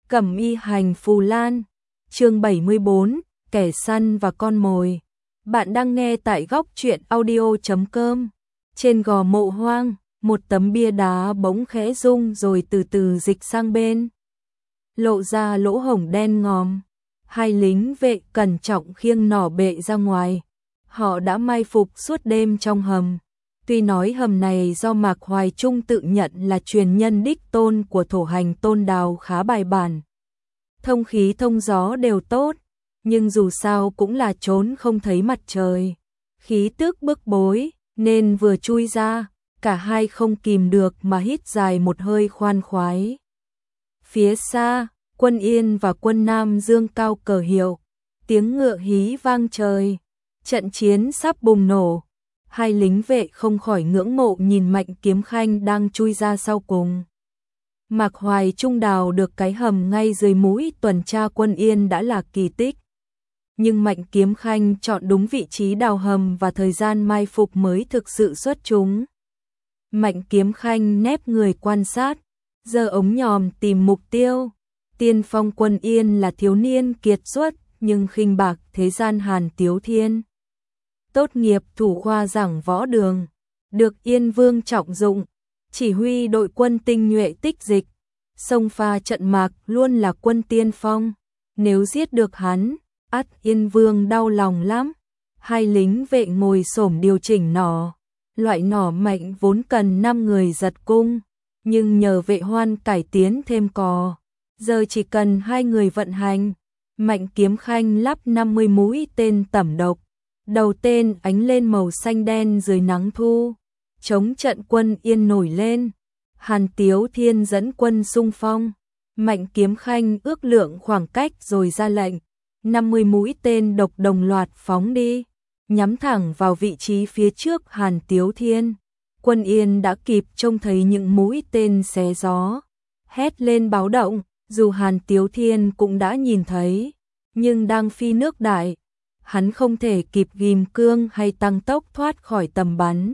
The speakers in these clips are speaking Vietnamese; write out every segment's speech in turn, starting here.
Cẩm y hành phù lan, chương 74, kẻ săn và con mồi. Bạn đang nghe tại góc truyện audio.com. Trên gò mộ hoang, một tấm bia đá bỗng khẽ rung rồi từ từ dịch sang bên. Lộ ra lỗ hổng đen ngòm. Hai lính vệ cẩn trọng khiêng nỏ bệ ra ngoài. Họ đã mai phục suốt đêm trong hầm. Tuy nói hầm này do Mạc Hoài Trung tự nhận là truyền nhân đích tôn của thổ hành tôn đào khá bài bản. Thông khí thông gió đều tốt, nhưng dù sao cũng là trốn không thấy mặt trời. Khí tức bức bối, nên vừa chui ra, cả hai không kìm được mà hít dài một hơi khoan khoái. Phía xa, quân Yên và quân Nam dương cao cờ hiệu, tiếng ngựa hí vang trời, trận chiến sắp bùng nổ. Hai lính vệ không khỏi ngưỡng mộ nhìn Mạnh Kiếm Khanh đang chui ra sau cùng. Mạc Hoài Trung đào được cái hầm ngay dưới mũi tuần tra quân Yên đã là kỳ tích. Nhưng Mạnh Kiếm Khanh chọn đúng vị trí đào hầm và thời gian mai phục mới thực sự xuất chúng. Mạnh Kiếm Khanh nép người quan sát, giơ ống nhòm tìm mục tiêu. Tiên phong quân Yên là thiếu niên kiệt xuất nhưng khinh bạc thế gian Hàn Tiếu Thiên. Tốt nghiệp thủ khoa giảng võ đường, được Yên Vương trọng dụng, chỉ huy đội quân tinh nhuệ tích dịch, xông pha trận mạc luôn là quân tiên phong. Nếu giết được hắn, ắt Yên Vương đau lòng lắm. Hai lính vệ ngồi xổm điều chỉnh nỏ. Loại nỏ mạnh vốn cần 5 người giật cung, nhưng nhờ vệ hoan cải tiến thêm cò, giờ chỉ cần 2 người vận hành. Mạnh Kiếm Khanh lắp 50 mũi tên tẩm độc. Đầu tên ánh lên màu xanh đen dưới nắng thu. Chống trận quân Yên nổi lên. Hàn Tiếu Thiên dẫn quân xung phong. Mạnh Kiếm Khanh ước lượng khoảng cách rồi ra lệnh. 50 mũi tên độc đồng loạt phóng đi, nhắm thẳng vào vị trí phía trước Hàn Tiếu Thiên. Quân Yên đã kịp trông thấy những mũi tên xé gió, hét lên báo động, dù Hàn Tiếu Thiên cũng đã nhìn thấy, nhưng đang phi nước đại, hắn không thể kịp ghim cương hay tăng tốc thoát khỏi tầm bắn.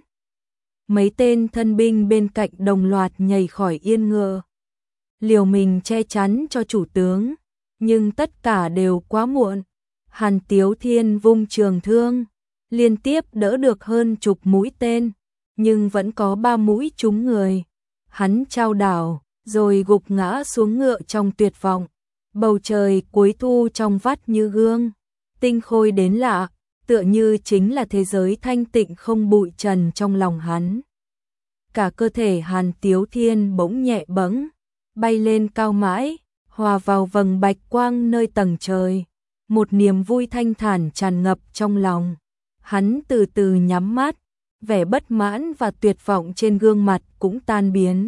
Mấy tên thân binh bên cạnh đồng loạt nhảy khỏi yên ngựa, liều mình che chắn cho chủ tướng, nhưng tất cả đều quá muộn. Hàn Tiếu Thiên vung trường thương, liên tiếp đỡ được hơn chục mũi tên, nhưng vẫn có 3 mũi trúng người. Hắn chao đảo, rồi gục ngã xuống ngựa trong tuyệt vọng. Bầu trời cuối thu trong vắt như gương, tinh khôi đến lạ, tựa như chính là thế giới thanh tịnh không bụi trần trong lòng hắn. Cả cơ thể Hàn Tiếu Thiên bỗng nhẹ bẫng, bay lên cao mãi, hòa vào vầng bạch quang nơi tầng trời. Một niềm vui thanh thản tràn ngập trong lòng. Hắn từ từ nhắm mắt, vẻ bất mãn và tuyệt vọng trên gương mặt cũng tan biến.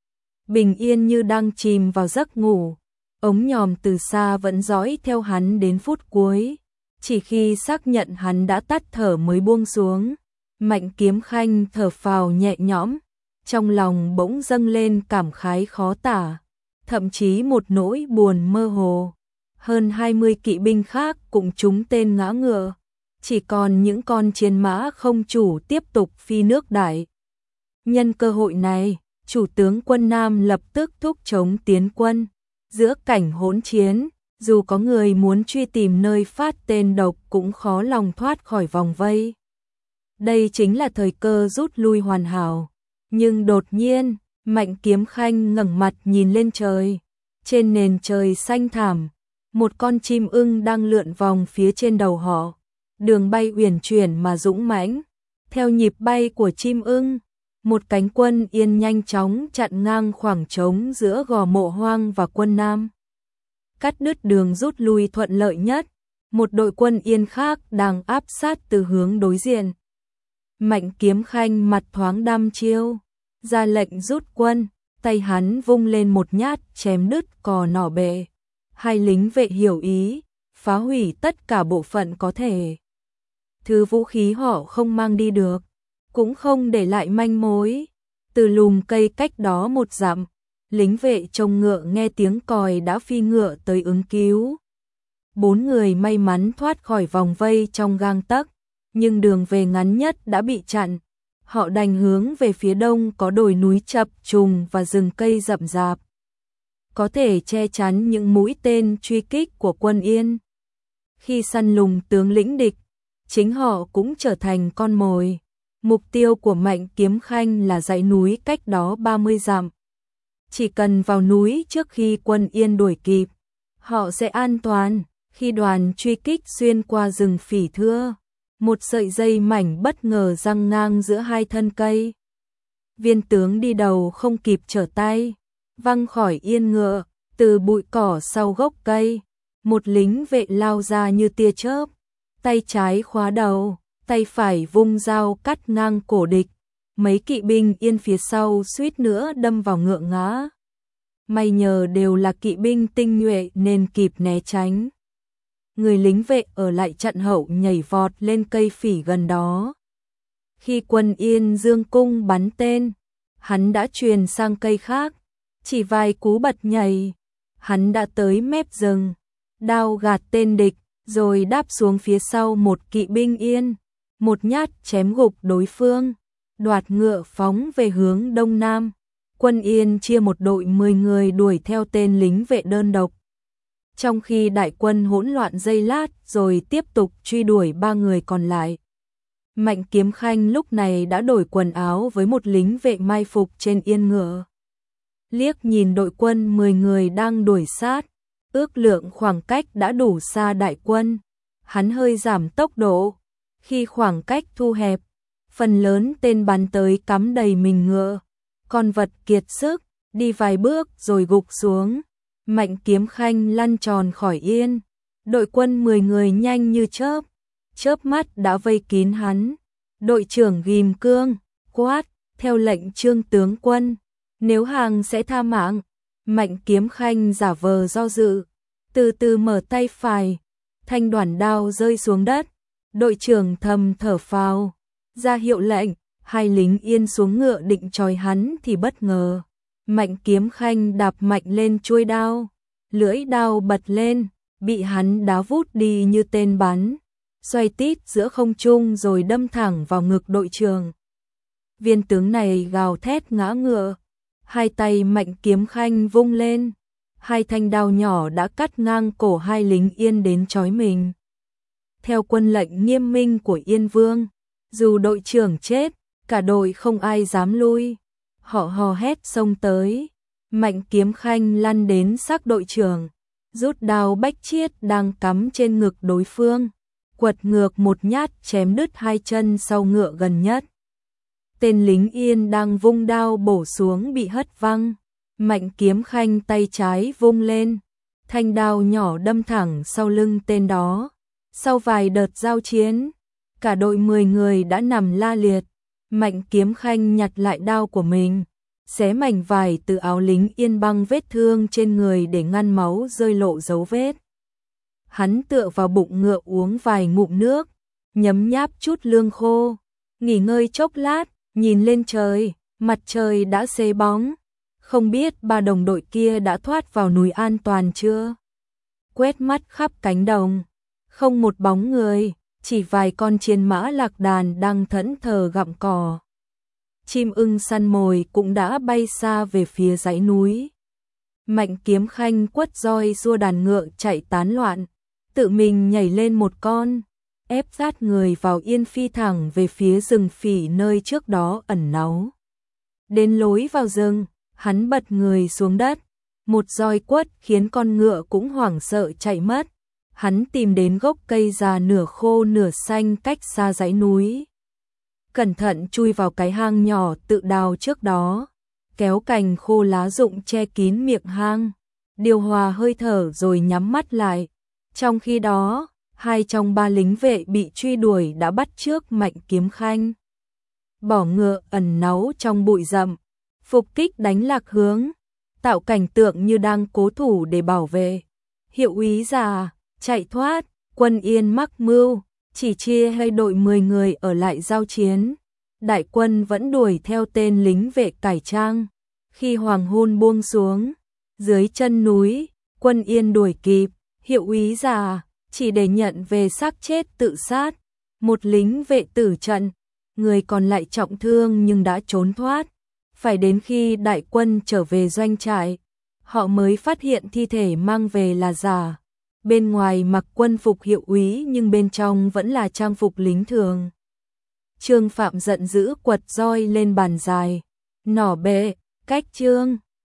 Bình yên như đang chìm vào giấc ngủ. Ống nhòm từ xa vẫn dõi theo hắn đến phút cuối. Chỉ khi xác nhận hắn đã tắt thở mới buông xuống. Mạnh Kiếm Khanh thở phào nhẹ nhõm, trong lòng bỗng dâng lên cảm khái khó tả, thậm chí một nỗi buồn mơ hồ. Hơn 20 kỵ binh khác cũng trúng tên ngã ngựa, chỉ còn những con chiến mã không chủ tiếp tục phi nước đại. Nhân cơ hội này, chủ tướng quân Nam lập tức thúc chống tiến quân. Giữa cảnh hỗn chiến, dù có người muốn truy tìm nơi phát tên độc cũng khó lòng thoát khỏi vòng vây. Đây chính là thời cơ rút lui hoàn hảo. Nhưng đột nhiên, Mạnh Kiếm Khanh ngẩng mặt nhìn lên trời. Trên nền trời xanh thẳm, một con chim ưng đang lượn vòng phía trên đầu họ. Đường bay uyển chuyển mà dũng mãnh. Theo nhịp bay của chim ưng, một cánh quân Yên nhanh chóng chặn ngang khoảng trống giữa gò mộ hoang và quân Nam. Cắt đứt đường rút lui thuận lợi nhất. Một đội quân Yên khác đang áp sát từ hướng đối diện. Mạnh Kiếm Khanh mặt thoáng đăm chiêu, ra lệnh rút quân, tay hắn vung lên một nhát chém đứt cò nỏ bệ. Hai lính vệ hiểu ý, phá hủy tất cả bộ phận có thể. Thứ vũ khí họ không mang đi được, cũng không để lại manh mối. Từ lùm cây cách đó 1 dặm, lính vệ trông ngựa nghe tiếng còi đã phi ngựa tới ứng cứu. 4 người may mắn thoát khỏi vòng vây trong gang tấc, nhưng đường về ngắn nhất đã bị chặn. Họ đành hướng về phía đông có đồi núi chập trùng và rừng cây rậm rạp. có thể che chắn những mũi tên truy kích của quân Yên. Khi săn lùng tướng lĩnh địch, chính họ cũng trở thành con mồi. Mục tiêu của Mạnh Kiếm Khanh là dãy núi cách đó 30 dặm. Chỉ cần vào núi trước khi quân Yên đuổi kịp, họ sẽ an toàn. Khi đoàn truy kích xuyên qua rừng phỉ thưa, một sợi dây mảnh bất ngờ giăng ngang giữa hai thân cây. Viên tướng đi đầu không kịp trở tay, văng khỏi yên ngựa, từ bụi cỏ sau gốc cây, một lính vệ lao ra như tia chớp, tay trái khóa đầu, tay phải vung dao cắt ngang cổ địch. Mấy kỵ binh Yên phía sau suýt nữa đâm vào ngựa ngã. May nhờ đều là kỵ binh tinh nhuệ nên kịp né tránh. Người lính vệ ở lại chặn hậu nhảy vọt lên cây phỉ gần đó. Khi quân Yên dương cung bắn tên, hắn đã truyền sang cây khác. Chỉ vài cú bật nhảy, hắn đã tới mép rừng, đao gạt tên địch, rồi đáp xuống phía sau một kỵ binh Yên. Một nhát chém gục đối phương, đoạt ngựa phóng về hướng đông nam. Quân Yên chia một đội 10 người đuổi theo tên lính vệ đơn độc. Trong khi đại quân hỗn loạn giây lát rồi tiếp tục truy đuổi 3 người còn lại. Mạnh Kiếm Khanh lúc này đã đổi quần áo với một lính vệ mai phục trên yên ngựa. Liếc nhìn đội quân 10 người đang đuổi sát, ước lượng khoảng cách đã đủ xa đại quân. Hắn hơi giảm tốc độ. Khi khoảng cách thu hẹp, phần lớn tên bắn tới cắm đầy mình ngựa. Con vật kiệt sức, đi vài bước rồi gục xuống. Mạnh Kiếm Khanh lăn tròn khỏi yên. Đội quân 10 người nhanh như chớp, chớp mắt đã vây kín hắn. Đội trưởng ghim cương, quát, theo lệnh Trương tướng quân, nếu hàng sẽ tha mạng. Mạnh Kiếm Khanh giả vờ do dự, từ từ mở tay phải, thanh đoản đao rơi xuống đất. Đội trưởng thầm thở phào, ra hiệu lệnh, hai lính Yên xuống ngựa định trói hắn thì bất ngờ. Mạnh Kiếm Khanh đạp mạnh lên chuôi đao, lưỡi đao bật lên, bị hắn đá vút đi như tên bắn, xoay tít giữa không trung rồi đâm thẳng vào ngực đội trưởng. Viên tướng này gào thét ngã ngựa, hai tay Mạnh Kiếm Khanh vung lên, hai thanh đao nhỏ đã cắt ngang cổ hai lính Yên đến trói mình. Theo quân lệnh nghiêm minh của Yên Vương, dù đội trưởng chết, cả đội không ai dám lui. Họ hò hét xông tới. Mạnh Kiếm Khanh lăn đến xác đội trưởng, rút đao bách chiết đang cắm trên ngực đối phương, quật ngược một nhát chém đứt hai chân sau ngựa gần nhất. Tên lính Yên đang vung đao bổ xuống bị hất văng. Mạnh Kiếm Khanh tay trái vung lên, thanh đao nhỏ đâm thẳng sau lưng tên đó. Sau vài đợt giao chiến, cả đội 10 người đã nằm la liệt. Mạnh Kiếm Khanh nhặt lại đao của mình, xé mảnh vải từ áo lính Yên băng vết thương trên người để ngăn máu rơi lộ dấu vết. Hắn tựa vào bụng ngựa uống vài ngụm nước, nhấm nháp chút lương khô, nghỉ ngơi chốc lát, nhìn lên trời, mặt trời đã xế bóng. Không biết 3 đồng đội kia đã thoát vào núi an toàn chưa? Quét mắt khắp cánh đồng, không một bóng người, chỉ vài con chiên mã lạc đàn đang thẫn thờ gặm cỏ. Chim ưng săn mồi cũng đã bay xa về phía dãy núi. Mạnh Kiếm Khanh quất roi xua đàn ngựa chạy tán loạn, tự mình nhảy lên một con, ép sát người vào yên phi thẳng về phía rừng phỉ nơi trước đó ẩn náu. Đến lối vào rừng, hắn bật người xuống đất, một roi quất khiến con ngựa cũng hoảng sợ chạy mất. Hắn tìm đến gốc cây già nửa khô nửa xanh cách xa dãy núi. Cẩn thận chui vào cái hang nhỏ tự đào trước đó, kéo cành khô lá rụng che kín miệng hang, điều hòa hơi thở rồi nhắm mắt lại. Trong khi đó, 2 trong 3 lính vệ bị truy đuổi đã bắt trước Mạnh Kiếm Khanh. Bỏ ngựa ẩn náu trong bụi rậm, phục kích đánh lạc hướng, tạo cảnh tượng như đang cố thủ để bảo vệ. Hiệu úy già chạy thoát, quân Yên mắc mưu, chỉ chia hai đội 10 người ở lại giao chiến. Đại quân vẫn đuổi theo tên lính vệ cải trang. Khi hoàng hôn buông xuống, dưới chân núi, quân Yên đuổi kịp, hiệu úy già chỉ để nhận về xác chết tự sát. Một lính vệ tử trận, người còn lại trọng thương nhưng đã trốn thoát. Phải đến khi đại quân trở về doanh trại, họ mới phát hiện thi thể mang về là giả. Bên ngoài mặc quân phục hiệu úy nhưng bên trong vẫn là trang phục lính thường. Trương Phạm giận dữ quật roi lên bàn dài. Nỏ bệ, cách Trương